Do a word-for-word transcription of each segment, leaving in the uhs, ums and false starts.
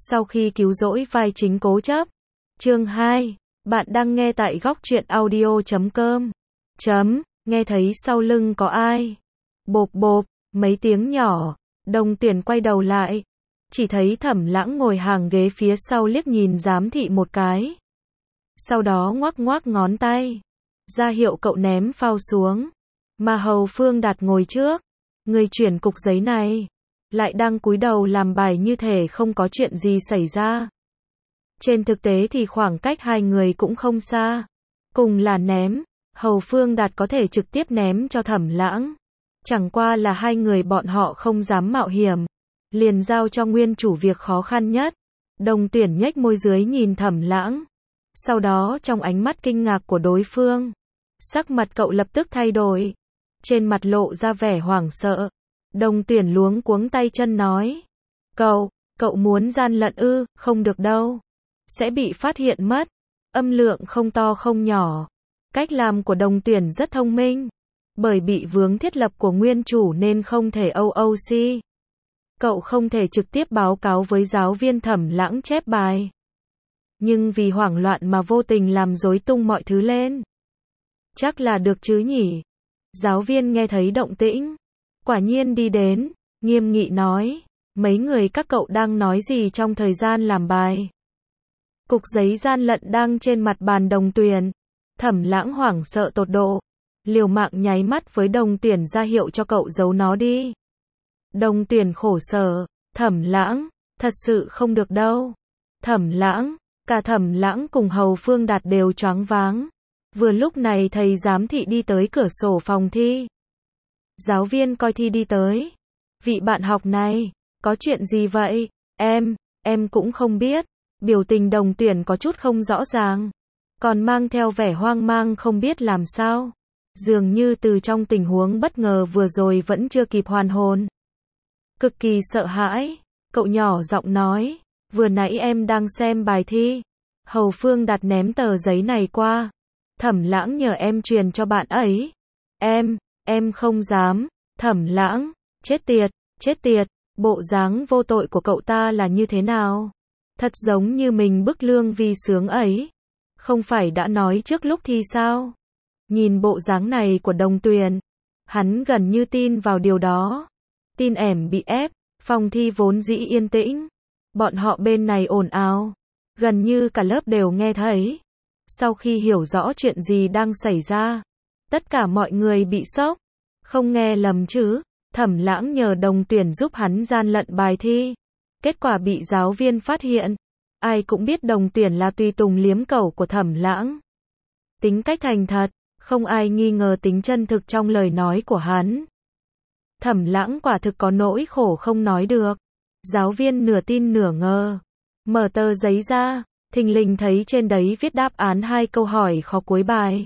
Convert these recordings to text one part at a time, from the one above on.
Sau khi cứu rỗi vai chính cố chấp. Chương hai. Bạn đang nghe tại góc truyện audio chấm com. Chấm, nghe thấy sau lưng có ai. Bộp bộp, mấy tiếng nhỏ. Đồng Tuyển quay đầu lại. Chỉ thấy Thẩm Lãng ngồi hàng ghế phía sau liếc nhìn giám thị một cái. Sau đó ngoắc ngoắc ngón tay. Ra hiệu cậu ném phao xuống. Mà Hầu Phương Đạt ngồi trước. Người chuyển cục giấy này. Lại đang cúi đầu làm bài như thể không có chuyện gì xảy ra. Trên thực tế thì khoảng cách hai người cũng không xa. Cùng là ném, Hầu Phương Đạt có thể trực tiếp ném cho Thẩm Lãng. Chẳng qua là hai người bọn họ không dám mạo hiểm. Liền giao cho nguyên chủ việc khó khăn nhất. Đồng Tuyển nhếch môi dưới nhìn Thẩm Lãng. Sau đó trong ánh mắt kinh ngạc của đối phương, sắc mặt cậu lập tức thay đổi. Trên mặt lộ ra vẻ hoảng sợ. Đồng Tuyển luống cuống tay chân nói. Cậu, cậu muốn gian lận ư, không được đâu. Sẽ bị phát hiện mất. Âm lượng không to không nhỏ. Cách làm của Đồng Tuyển rất thông minh. Bởi bị vướng thiết lập của nguyên chủ nên không thể o o xê. Cậu không thể trực tiếp báo cáo với giáo viên Thẩm Lãng chép bài. Nhưng vì hoảng loạn mà vô tình làm rối tung mọi thứ lên. Chắc là được chứ nhỉ. Giáo viên nghe thấy động tĩnh. Quả nhiên đi đến, nghiêm nghị nói. Mấy người các cậu đang nói gì trong thời gian làm bài? Cục giấy gian lận đang trên mặt bàn Đồng Tuyển. Thẩm Lãng hoảng sợ tột độ. Liều mạng nháy mắt với Đồng Tuyển ra hiệu cho cậu giấu nó đi. Đồng Tuyển khổ sở. Thẩm Lãng, thật sự không được đâu. Thẩm Lãng, cả Thẩm Lãng cùng Hầu Phương Đạt đều choáng váng. Vừa lúc này thầy giám thị đi tới cửa sổ phòng thi. Giáo viên coi thi đi tới. Vị bạn học này, có chuyện gì vậy? Em, em cũng không biết. Biểu tình Đồng Tuyển có chút không rõ ràng. Còn mang theo vẻ hoang mang không biết làm sao. Dường như từ trong tình huống bất ngờ vừa rồi vẫn chưa kịp hoàn hồn. Cực kỳ sợ hãi. Cậu nhỏ giọng nói. Vừa nãy em đang xem bài thi. Hầu Phương Đạt ném tờ giấy này qua. Thẩm Lãng nhờ em truyền cho bạn ấy. Em, em không dám. Thẩm Lãng, chết tiệt, chết tiệt. Bộ dáng vô tội của cậu ta là như thế nào? Thật giống như mình bức lương vì sướng ấy. Không phải đã nói trước lúc thi sao? Nhìn bộ dáng này của Đồng Tuyển, hắn gần như tin vào điều đó. Tin ẻm bị ép, phòng thi vốn dĩ yên tĩnh. Bọn họ bên này ồn ào. Gần như cả lớp đều nghe thấy. Sau khi hiểu rõ chuyện gì đang xảy ra, tất cả mọi người bị sốc. Không nghe lầm chứ, Thẩm Lãng nhờ Đồng Tuyển giúp hắn gian lận bài thi. Kết quả bị giáo viên phát hiện. Ai cũng biết Đồng Tuyển là tùy tùng liếm cẩu của Thẩm Lãng. Tính cách thành thật, không ai nghi ngờ tính chân thực trong lời nói của hắn. Thẩm Lãng quả thực có nỗi khổ không nói được. Giáo viên nửa tin nửa ngờ. Mở tờ giấy ra, thình lình thấy trên đấy viết đáp án hai câu hỏi khó cuối bài.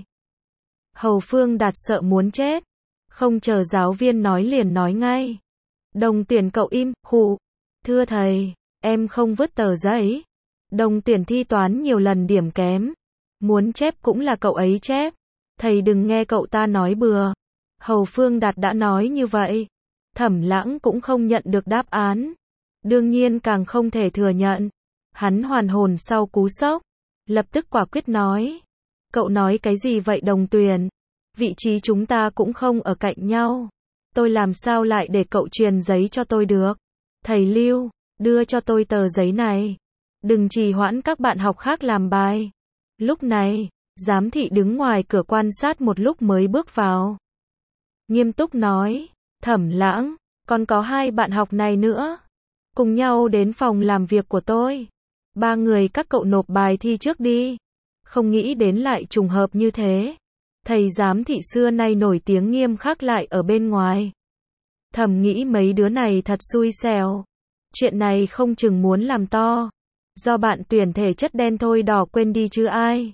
Hầu Phương Đạt sợ muốn chết. Không chờ giáo viên nói liền nói ngay. Đồng Tuyển cậu im, khụ. Thưa thầy, em không vứt tờ giấy. Đồng Tuyển thi toán nhiều lần điểm kém. Muốn chép cũng là cậu ấy chép. Thầy đừng nghe cậu ta nói bừa. Hầu Phương Đạt đã nói như vậy. Thẩm Lãng cũng không nhận được đáp án. Đương nhiên càng không thể thừa nhận. Hắn hoàn hồn sau cú sốc. Lập tức quả quyết nói. Cậu nói cái gì vậy Đồng Tuyển? Vị trí chúng ta cũng không ở cạnh nhau. Tôi làm sao lại để cậu truyền giấy cho tôi được? Thầy Lưu, đưa cho tôi tờ giấy này. Đừng trì hoãn các bạn học khác làm bài. Lúc này, giám thị đứng ngoài cửa quan sát một lúc mới bước vào. Nghiêm túc nói. Thẩm Lãng, còn có hai bạn học này nữa. Cùng nhau đến phòng làm việc của tôi. Ba người các cậu nộp bài thi trước đi. Không nghĩ đến lại trùng hợp như thế. Thầy giám thị xưa nay nổi tiếng nghiêm khắc lại ở bên ngoài. Thầm nghĩ mấy đứa này thật xui xẻo. Chuyện này không chừng muốn làm to. Do bạn tuyển thể chất đen thôi đỏ quên đi chứ ai.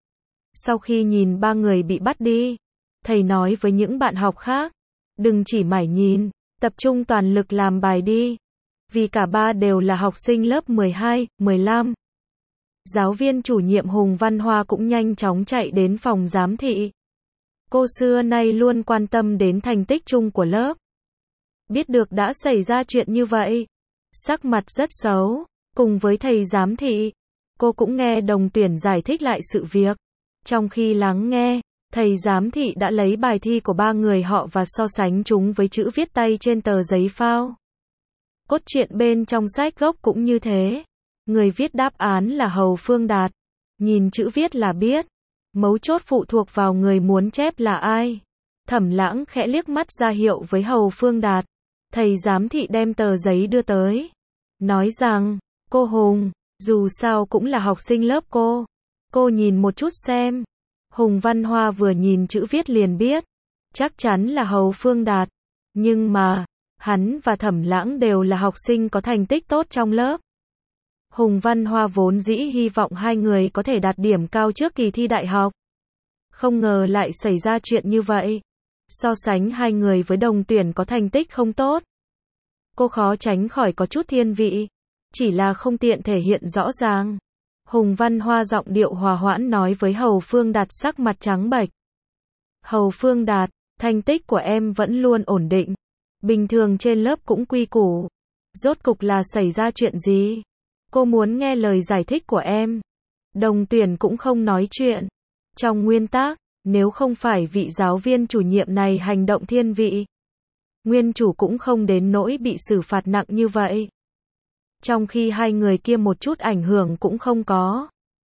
Sau khi nhìn ba người bị bắt đi, thầy nói với những bạn học khác. Đừng chỉ mải nhìn, tập trung toàn lực làm bài đi. Vì cả ba đều là học sinh lớp mười hai, mười lăm. Giáo viên chủ nhiệm Hùng Văn Hoa cũng nhanh chóng chạy đến phòng giám thị. Cô xưa nay luôn quan tâm đến thành tích chung của lớp. Biết được đã xảy ra chuyện như vậy, sắc mặt rất xấu. Cùng với thầy giám thị, cô cũng nghe đồng tuyển giải thích lại sự việc. Trong khi lắng nghe, thầy giám thị đã lấy bài thi của ba người họ và so sánh chúng với chữ viết tay trên tờ giấy phao. Cốt truyện bên trong sách gốc cũng như thế. Người viết đáp án là Hầu Phương Đạt. Nhìn chữ viết là biết. Mấu chốt phụ thuộc vào người muốn chép là ai. Thẩm Lãng khẽ liếc mắt ra hiệu với Hầu Phương Đạt. Thầy giám thị đem tờ giấy đưa tới. Nói rằng, cô Hùng, dù sao cũng là học sinh lớp cô. Cô nhìn một chút xem. Hùng Văn Hoa vừa nhìn chữ viết liền biết. Chắc chắn là Hầu Phương Đạt. Nhưng mà, hắn và Thẩm Lãng đều là học sinh có thành tích tốt trong lớp. Hùng Văn Hoa vốn dĩ hy vọng hai người có thể đạt điểm cao trước kỳ thi đại học. Không ngờ lại xảy ra chuyện như vậy. So sánh hai người với đồng tuyển có thành tích không tốt. Cô khó tránh khỏi có chút thiên vị. Chỉ là không tiện thể hiện rõ ràng. Hùng Văn Hoa giọng điệu hòa hoãn nói với Hầu Phương Đạt sắc mặt trắng bệch. Hầu Phương Đạt, thành tích của em vẫn luôn ổn định. Bình thường trên lớp cũng quy củ. Rốt cục là xảy ra chuyện gì? Cô muốn nghe lời giải thích của em. Đồng tuyển cũng không nói chuyện. Trong nguyên tắc, nếu không phải vị giáo viên chủ nhiệm này hành động thiên vị, nguyên chủ cũng không đến nỗi bị xử phạt nặng như vậy. Trong khi hai người kia một chút ảnh hưởng cũng không có.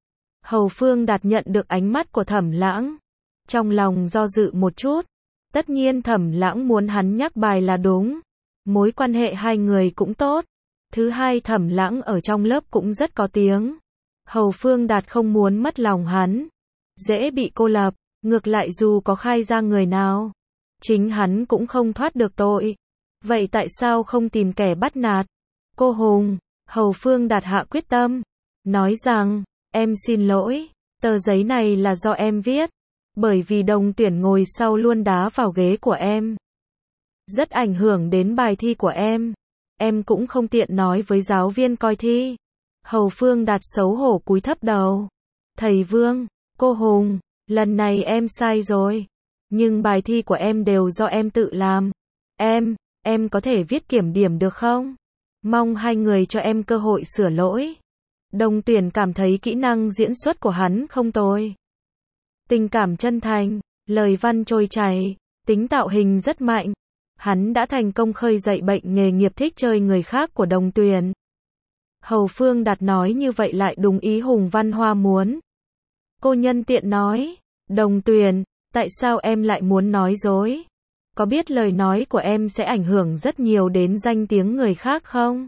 Hầu Phương Đạt nhận được ánh mắt của Thẩm Lãng. Trong lòng do dự một chút. Tất nhiên Thẩm Lãng muốn hắn nhắc bài là đúng. Mối quan hệ hai người cũng tốt. Thứ hai Thẩm Lãng ở trong lớp cũng rất có tiếng. Hầu Phương Đạt không muốn mất lòng hắn. Dễ bị cô lập. Ngược lại dù có khai ra người nào, chính hắn cũng không thoát được tội. Vậy tại sao không tìm kẻ bắt nạt? Cô Hùng, Hầu Phương Đạt hạ quyết tâm. Nói rằng, em xin lỗi. Tờ giấy này là do em viết. Bởi vì đồng tuyển ngồi sau luôn đá vào ghế của em. Rất ảnh hưởng đến bài thi của em. Em cũng không tiện nói với giáo viên coi thi. Hầu Phương Đạt xấu hổ cúi thấp đầu. Thầy Vương, cô Hùng, lần này em sai rồi. Nhưng bài thi của em đều do em tự làm. Em, em có thể viết kiểm điểm được không? Mong hai người cho em cơ hội sửa lỗi. Đồng tuyển cảm thấy kỹ năng diễn xuất của hắn không tồi. Tình cảm chân thành, lời văn trôi chảy, tính tạo hình rất mạnh. Hắn đã thành công khơi dậy bệnh nghề nghiệp thích chơi người khác của đồng tuyển. Hầu Phương Đạt nói như vậy lại đúng ý Hùng Văn Hoa muốn. Cô nhân tiện nói, đồng tuyển, tại sao em lại muốn nói dối? Có biết lời nói của em sẽ ảnh hưởng rất nhiều đến danh tiếng người khác không?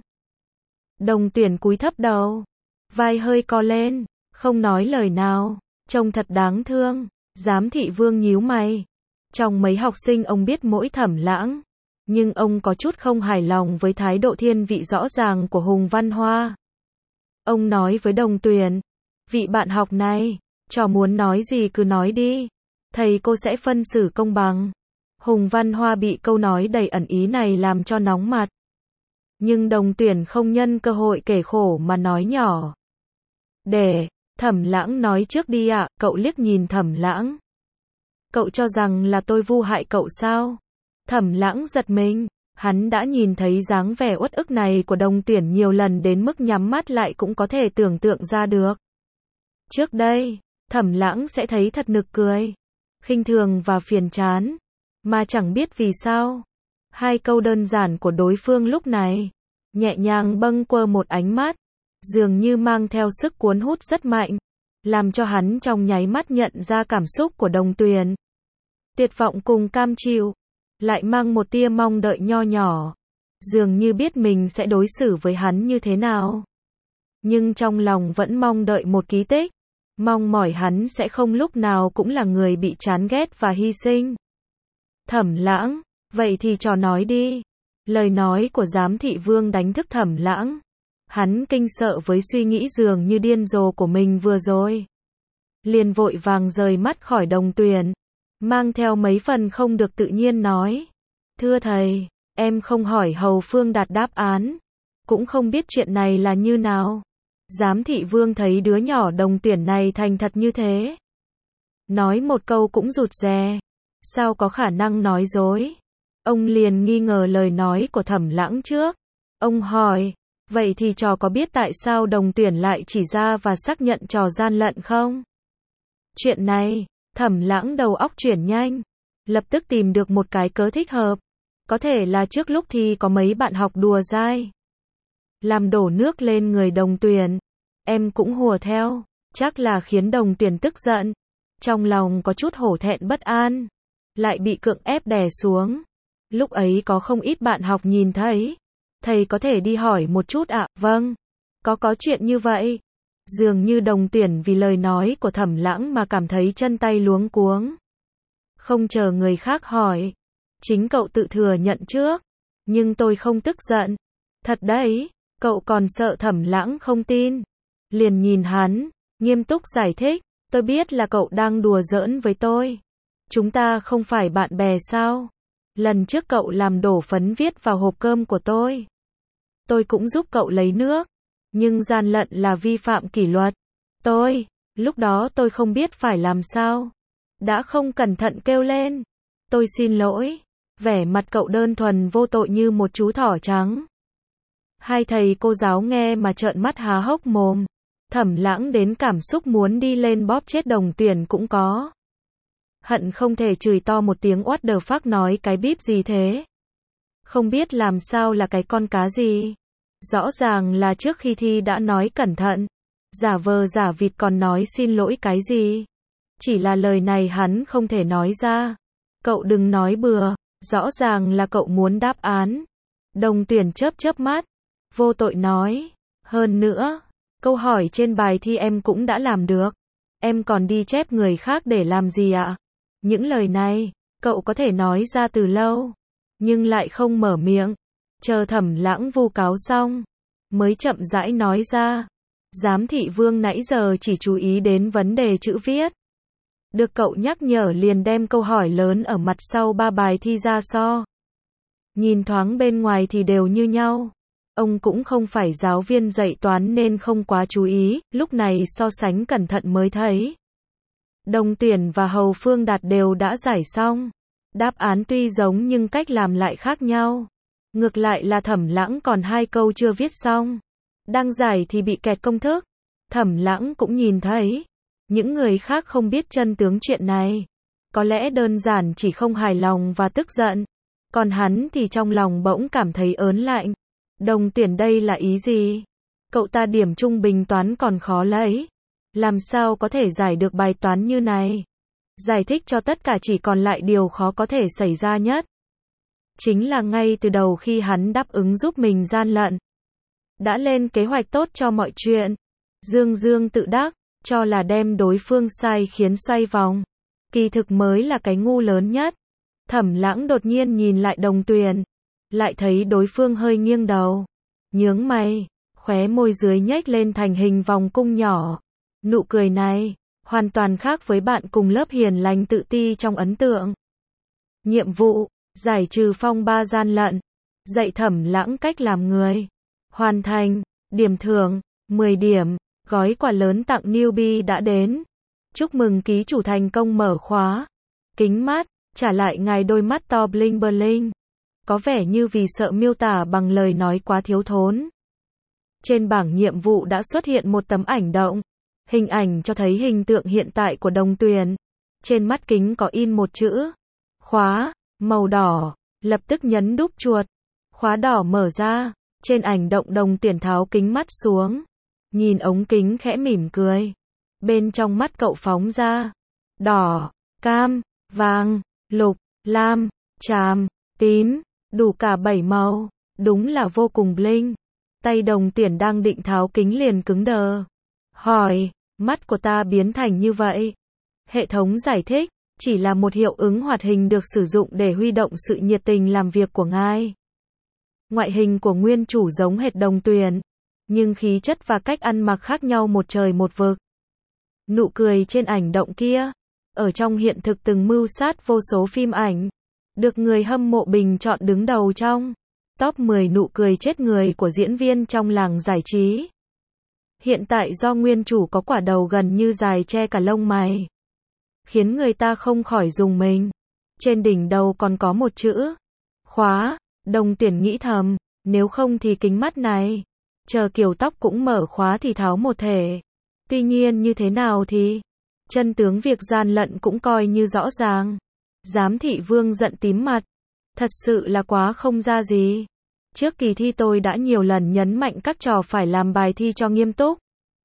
Đồng tuyển cúi thấp đầu, vai hơi co lên, không nói lời nào, trông thật đáng thương. Giám thị Vương nhíu mày. Trong mấy học sinh ông biết mỗi Thẩm Lãng, nhưng ông có chút không hài lòng với thái độ thiên vị rõ ràng của Hùng Văn Hoa. Ông nói với đồng tuyển, vị bạn học này, trò muốn nói gì cứ nói đi, thầy cô sẽ phân xử công bằng. Hùng Văn Hoa bị câu nói đầy ẩn ý này làm cho nóng mặt. Nhưng đồng tuyển không nhân cơ hội kể khổ mà nói nhỏ. Để, Thẩm Lãng nói trước đi ạ, cậu liếc nhìn Thẩm Lãng. Cậu cho rằng là tôi vu hại cậu sao? Thẩm Lãng giật mình, hắn đã nhìn thấy dáng vẻ uất ức này của đồng tuyển nhiều lần đến mức nhắm mắt lại cũng có thể tưởng tượng ra được. Trước đây, Thẩm Lãng sẽ thấy thật nực cười, khinh thường và phiền chán, mà chẳng biết vì sao. Hai câu đơn giản của đối phương lúc này, nhẹ nhàng bâng quơ một ánh mắt, dường như mang theo sức cuốn hút rất mạnh, làm cho hắn trong nháy mắt nhận ra cảm xúc của đồng tuyển. Tuyệt vọng cùng cam chịu, lại mang một tia mong đợi nho nhỏ, dường như biết mình sẽ đối xử với hắn như thế nào. Nhưng trong lòng vẫn mong đợi một ký tích, mong mỏi hắn sẽ không lúc nào cũng là người bị chán ghét và hy sinh. Thẩm Lãng, vậy thì trò nói đi. Lời nói của giám thị Vương đánh thức Thẩm Lãng. Hắn kinh sợ với suy nghĩ dường như điên rồ của mình vừa rồi. Liền vội vàng rời mắt khỏi đồng tuyển, mang theo mấy phần không được tự nhiên nói. Thưa thầy, em không hỏi Hầu Phương Đạt đáp án, cũng không biết chuyện này là như nào. Giám thị Vương thấy đứa nhỏ đồng tuyển này thành thật như thế, nói một câu cũng rụt rè, sao có khả năng nói dối. Ông liền nghi ngờ lời nói của Thẩm Lãng trước. Ông hỏi, Vậy thì trò có biết tại sao Đồng Tuyển lại chỉ ra và xác nhận trò gian lận không? Chuyện này, Thẩm Lãng đầu óc chuyển nhanh, lập tức tìm được một cái cớ thích hợp. Có thể là trước lúc thi có mấy bạn học đùa dai, làm đổ nước lên người Đồng Tuyển. Em cũng hùa theo, chắc là khiến Đồng Tuyển tức giận. Trong lòng có chút hổ thẹn bất an, lại bị cưỡng ép đè xuống. Lúc ấy có không ít bạn học nhìn thấy. Thầy có thể đi hỏi một chút ạ? À? Vâng. Có có chuyện như vậy. Dường như Đồng Tuyển vì lời nói của Thẩm Lãng mà cảm thấy chân tay luống cuống. Không chờ người khác hỏi, chính cậu tự thừa nhận trước. Nhưng tôi không tức giận. Thật đấy, cậu còn sợ Thẩm Lãng không tin. Liền nhìn hắn, nghiêm túc giải thích. Tôi biết là cậu đang đùa giỡn với tôi. Chúng ta không phải bạn bè sao? Lần trước cậu làm đổ phấn viết vào hộp cơm của tôi. Tôi cũng giúp cậu lấy nước. Nhưng gian lận là vi phạm kỷ luật. Tôi, lúc đó tôi không biết phải làm sao. Đã không cẩn thận kêu lên. Tôi xin lỗi. Vẻ mặt cậu đơn thuần vô tội như một chú thỏ trắng. Hai thầy cô giáo nghe mà trợn mắt há hốc mồm. Thẩm Lãng đến cảm xúc muốn đi lên bóp chết Đồng Tuyển cũng có. Hận không thể chửi to một tiếng what the fuck, nói cái bíp gì thế. Không biết làm sao là cái con cá gì. Rõ ràng là trước khi thi đã nói cẩn thận. Giả vờ giả vịt còn nói xin lỗi cái gì. Chỉ là lời này hắn không thể nói ra. Cậu đừng nói bừa, rõ ràng là cậu muốn đáp án. Đồng Tuyển chớp chớp mắt, vô tội nói. Hơn nữa, câu hỏi trên bài thi em cũng đã làm được. Em còn đi chép người khác để làm gì ạ? Những lời này, cậu có thể nói ra từ lâu, nhưng lại không mở miệng. Chờ Thẩm Lãng vu cáo xong, mới chậm rãi nói ra. Giám thị Vương nãy giờ chỉ chú ý đến vấn đề chữ viết. Được cậu nhắc nhở liền đem câu hỏi lớn ở mặt sau ba bài thi ra so. Nhìn thoáng bên ngoài thì đều như nhau. Ông cũng không phải giáo viên dạy toán nên không quá chú ý, lúc này so sánh cẩn thận mới thấy. Đồng Tuyển và Hầu Phương Đạt đều đã giải xong. Đáp án tuy giống nhưng cách làm lại khác nhau. Ngược lại là Thẩm Lãng còn hai câu chưa viết xong. Đang giải thì bị kẹt công thức. Thẩm Lãng cũng nhìn thấy. Những người khác không biết chân tướng chuyện này. Có lẽ đơn giản chỉ không hài lòng và tức giận. Còn hắn thì trong lòng bỗng cảm thấy ớn lạnh. Đồng Tuyển đây là ý gì? Cậu ta điểm trung bình toán còn khó lấy. Làm sao có thể giải được bài toán như này? Giải thích cho tất cả chỉ còn lại điều khó có thể xảy ra nhất. Chính là ngay từ đầu khi hắn đáp ứng giúp mình gian lận. Đã lên kế hoạch tốt cho mọi chuyện. Dương dương tự đắc, cho là đem đối phương sai khiến xoay vòng. Kỳ thực mới là cái ngu lớn nhất. Thẩm Lãng đột nhiên nhìn lại Đồng Tuyển. Lại thấy đối phương hơi nghiêng đầu. Nhướng mày, khóe môi dưới nhếch lên thành hình vòng cung nhỏ. Nụ cười này, hoàn toàn khác với bạn cùng lớp hiền lành tự ti trong ấn tượng. Nhiệm vụ, giải trừ phong ba gian lận. Dạy Thẩm Lãng cách làm người. Hoàn thành, điểm thưởng, mười điểm, gói quà lớn tặng newbie đã đến. Chúc mừng ký chủ thành công mở khóa. Kính mắt, trả lại ngài đôi mắt to bling bling. Có vẻ như vì sợ miêu tả bằng lời nói quá thiếu thốn. Trên bảng nhiệm vụ đã xuất hiện một tấm ảnh động. Hình ảnh cho thấy hình tượng hiện tại của Đồng Tuyển. Trên mắt kính có in một chữ khóa, màu đỏ. Lập tức nhấn đúp chuột. Khóa đỏ mở ra. Trên ảnh động Đồng Tuyển tháo kính mắt xuống. Nhìn ống kính khẽ mỉm cười. Bên trong mắt cậu phóng ra. Đỏ, cam, vàng, lục, lam, tràm, tím. Đủ cả bảy màu. Đúng là vô cùng bling. Tay Đồng Tuyển đang định tháo kính liền cứng đờ. Hỏi, mắt của ta biến thành như vậy. Hệ thống giải thích, chỉ là một hiệu ứng hoạt hình được sử dụng để huy động sự nhiệt tình làm việc của ngài. Ngoại hình của nguyên chủ giống hệt Đồng Tuyển, nhưng khí chất và cách ăn mặc khác nhau một trời một vực. Nụ cười trên ảnh động kia, ở trong hiện thực từng mưu sát vô số phim ảnh, được người hâm mộ bình chọn đứng đầu trong top mười nụ cười chết người của diễn viên trong làng giải trí. Hiện tại do nguyên chủ có quả đầu gần như dài che cả lông mày, khiến người ta không khỏi rùng mình. Trên đỉnh đầu còn có một chữ khóa. Đồng Tuyển nghĩ thầm, nếu không thì kính mắt này chờ kiểu tóc cũng mở khóa thì tháo một thể. Tuy nhiên như thế nào thì, chân tướng việc gian lận cũng coi như rõ ràng. Giám thị Vương giận tím mặt. Thật sự là quá không ra gì. Trước kỳ thi tôi đã nhiều lần nhấn mạnh các trò phải làm bài thi cho nghiêm túc.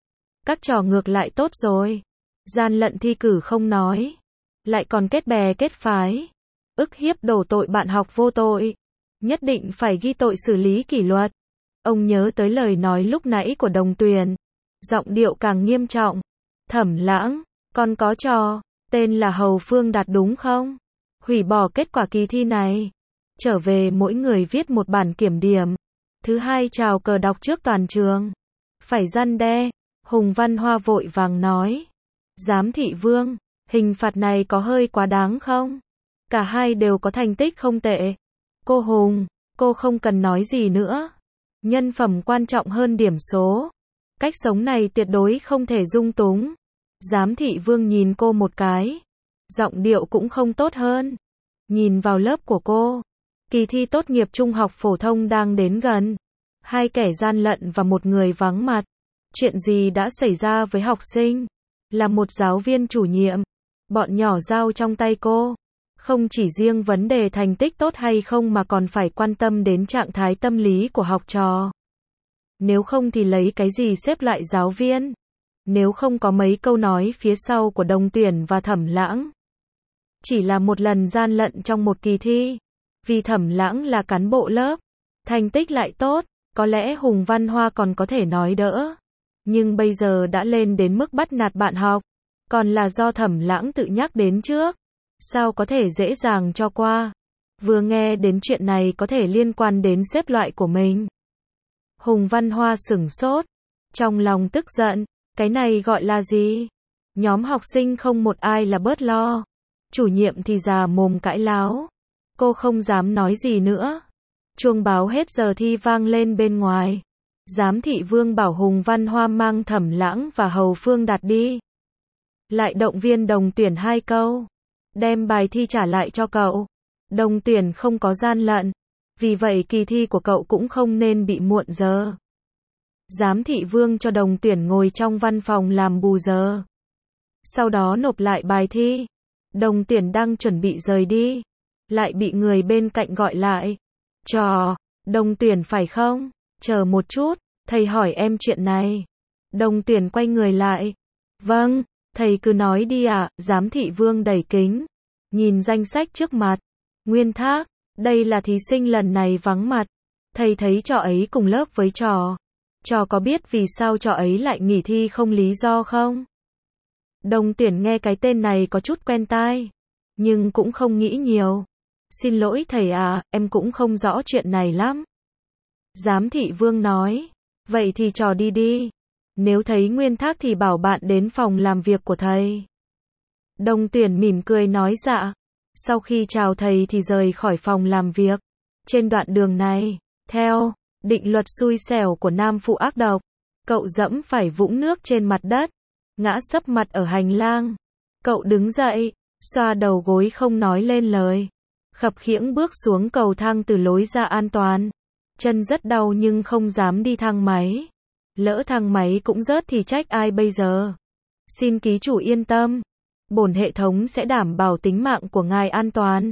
Các trò ngược lại tốt rồi. Gian lận thi cử không nói. Lại còn kết bè kết phái. Ức hiếp đổ tội bạn học vô tội. Nhất định phải ghi tội xử lý kỷ luật. Ông nhớ tới lời nói lúc nãy của Đồng Tuyền. Giọng điệu càng nghiêm trọng. Thẩm Lãng, con có trò, tên là Hầu Phương Đạt đúng không? Hủy bỏ kết quả kỳ thi này. Trở về mỗi người viết một bản kiểm điểm. Thứ hai chào cờ đọc trước toàn trường. Phải răn đe. Hùng Văn Hoa vội vàng nói. Giám thị Vương, hình phạt này có hơi quá đáng không? Cả hai đều có thành tích không tệ. Cô Hùng, cô không cần nói gì nữa. Nhân phẩm quan trọng hơn điểm số. Cách sống này tuyệt đối không thể dung túng. Giám thị Vương nhìn cô một cái. Giọng điệu cũng không tốt hơn. Nhìn vào lớp của cô. Kỳ thi tốt nghiệp trung học phổ thông đang đến gần. Hai kẻ gian lận và một người vắng mặt. Chuyện gì đã xảy ra với học sinh? Là một giáo viên chủ nhiệm. Bọn nhỏ giao trong tay cô. Không chỉ riêng vấn đề thành tích tốt hay không mà còn phải quan tâm đến trạng thái tâm lý của học trò. Nếu không thì lấy cái gì xếp loại giáo viên? Nếu không có mấy câu nói phía sau của Đồng Tuyển và Thẩm Lãng. Chỉ là một lần gian lận trong một kỳ thi. Vì Thẩm Lãng là cán bộ lớp. Thành tích lại tốt. Có lẽ Hùng Văn Hoa còn có thể nói đỡ. Nhưng bây giờ đã lên đến mức bắt nạt bạn học. Còn là do Thẩm Lãng tự nhắc đến trước. Sao có thể dễ dàng cho qua. Vừa nghe đến chuyện này có thể liên quan đến xếp loại của mình. Hùng Văn Hoa sửng sốt. Trong lòng tức giận. Cái này gọi là gì? Nhóm học sinh không một ai là bớt lo. Chủ nhiệm thì già mồm cãi láo. Cô không dám nói gì nữa. Chuông báo hết giờ thi vang lên bên ngoài. Giám thị Vương bảo Hùng Văn Hoa mang Thẩm Lãng và Hầu Phương Đạt đi. Lại động viên Đồng Tuyển hai câu. Đem bài thi trả lại cho cậu. Đồng Tuyển không có gian lận. Vì vậy kỳ thi của cậu cũng không nên bị muộn giờ. Giám thị Vương cho Đồng Tuyển ngồi trong văn phòng làm bù giờ. Sau đó nộp lại bài thi. Đồng Tuyển đang chuẩn bị rời đi. Lại bị người bên cạnh gọi lại. Trò, Đồng Tuyển phải không? Chờ một chút, thầy hỏi em chuyện này. Đồng Tuyển quay người lại. Vâng, thầy cứ nói đi ạ. À. Giám thị Vương đẩy kính. Nhìn danh sách trước mặt. Nguyên Thác, đây là thí sinh lần này vắng mặt. Thầy thấy trò ấy cùng lớp với trò. Trò có biết vì sao trò ấy lại nghỉ thi không lý do không? Đồng Tuyển nghe cái tên này có chút quen tai. Nhưng cũng không nghĩ nhiều. Xin lỗi thầy à, em cũng không rõ chuyện này lắm. Giám thị Vương nói. Vậy thì trò đi đi. Nếu thấy Nguyên Thác thì bảo bạn đến phòng làm việc của thầy. Đồng Tuyển mỉm cười nói dạ. Sau khi chào thầy thì rời khỏi phòng làm việc. Trên đoạn đường này, theo định luật xui xẻo của nam phụ ác độc, cậu dẫm phải vũng nước trên mặt đất, ngã sấp mặt ở hành lang. Cậu đứng dậy, xoa đầu gối không nói lên lời. Khập khiễng bước xuống cầu thang từ lối ra an toàn. Chân rất đau nhưng không dám đi thang máy. Lỡ thang máy cũng rớt thì trách ai bây giờ? Xin ký chủ yên tâm. Bổn hệ thống sẽ đảm bảo tính mạng của ngài an toàn.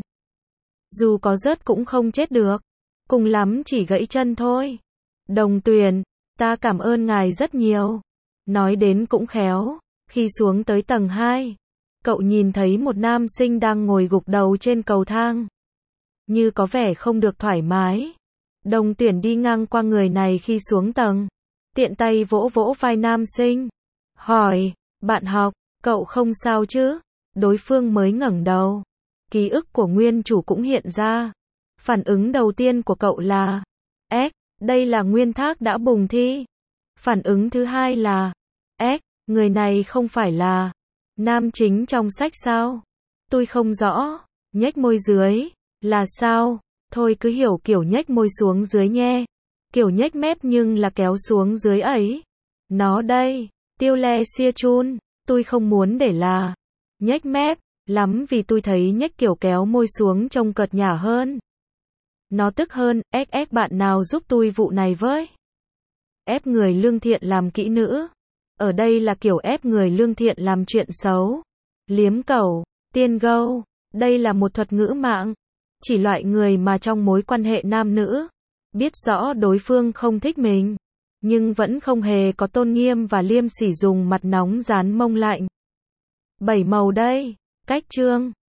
Dù có rớt cũng không chết được. Cùng lắm chỉ gãy chân thôi. Đồng Tuyền, ta cảm ơn ngài rất nhiều. Nói đến cũng khéo. Khi xuống tới tầng hai, cậu nhìn thấy một nam sinh đang ngồi gục đầu trên cầu thang. Như có vẻ không được thoải mái. Đồng Tuyển đi ngang qua người này khi xuống tầng. Tiện tay vỗ vỗ vai nam sinh. Hỏi, bạn học, cậu không sao chứ? Đối phương mới ngẩng đầu. Ký ức của nguyên chủ cũng hiện ra. Phản ứng đầu tiên của cậu là Ếch, đây là Nguyên Thác đã bùng thi. Phản ứng thứ hai là Ếch, người này không phải là nam chính trong sách sao? Tôi không rõ. Nhếch môi dưới. Là sao? Thôi cứ hiểu kiểu nhếch môi xuống dưới nhé. Kiểu nhếch mép nhưng là kéo xuống dưới ấy. Nó đây. Tiêu le xia chun. Tôi không muốn để là nhếch mép lắm vì tôi thấy nhếch kiểu kéo môi xuống trông cợt nhả hơn. Nó tức hơn. Ếch ếch bạn nào giúp tôi vụ này với? ép người lương thiện làm kỹ nữ. Ở đây là kiểu ép người lương thiện làm chuyện xấu. Liếm cầu, tiên gâu, đây là một thuật ngữ mạng. Chỉ loại người mà trong mối quan hệ nam nữ, biết rõ đối phương không thích mình, nhưng vẫn không hề có tôn nghiêm và liêm sỉ dùng mặt nóng dán mông lạnh. Bảy màu đây. Cách chương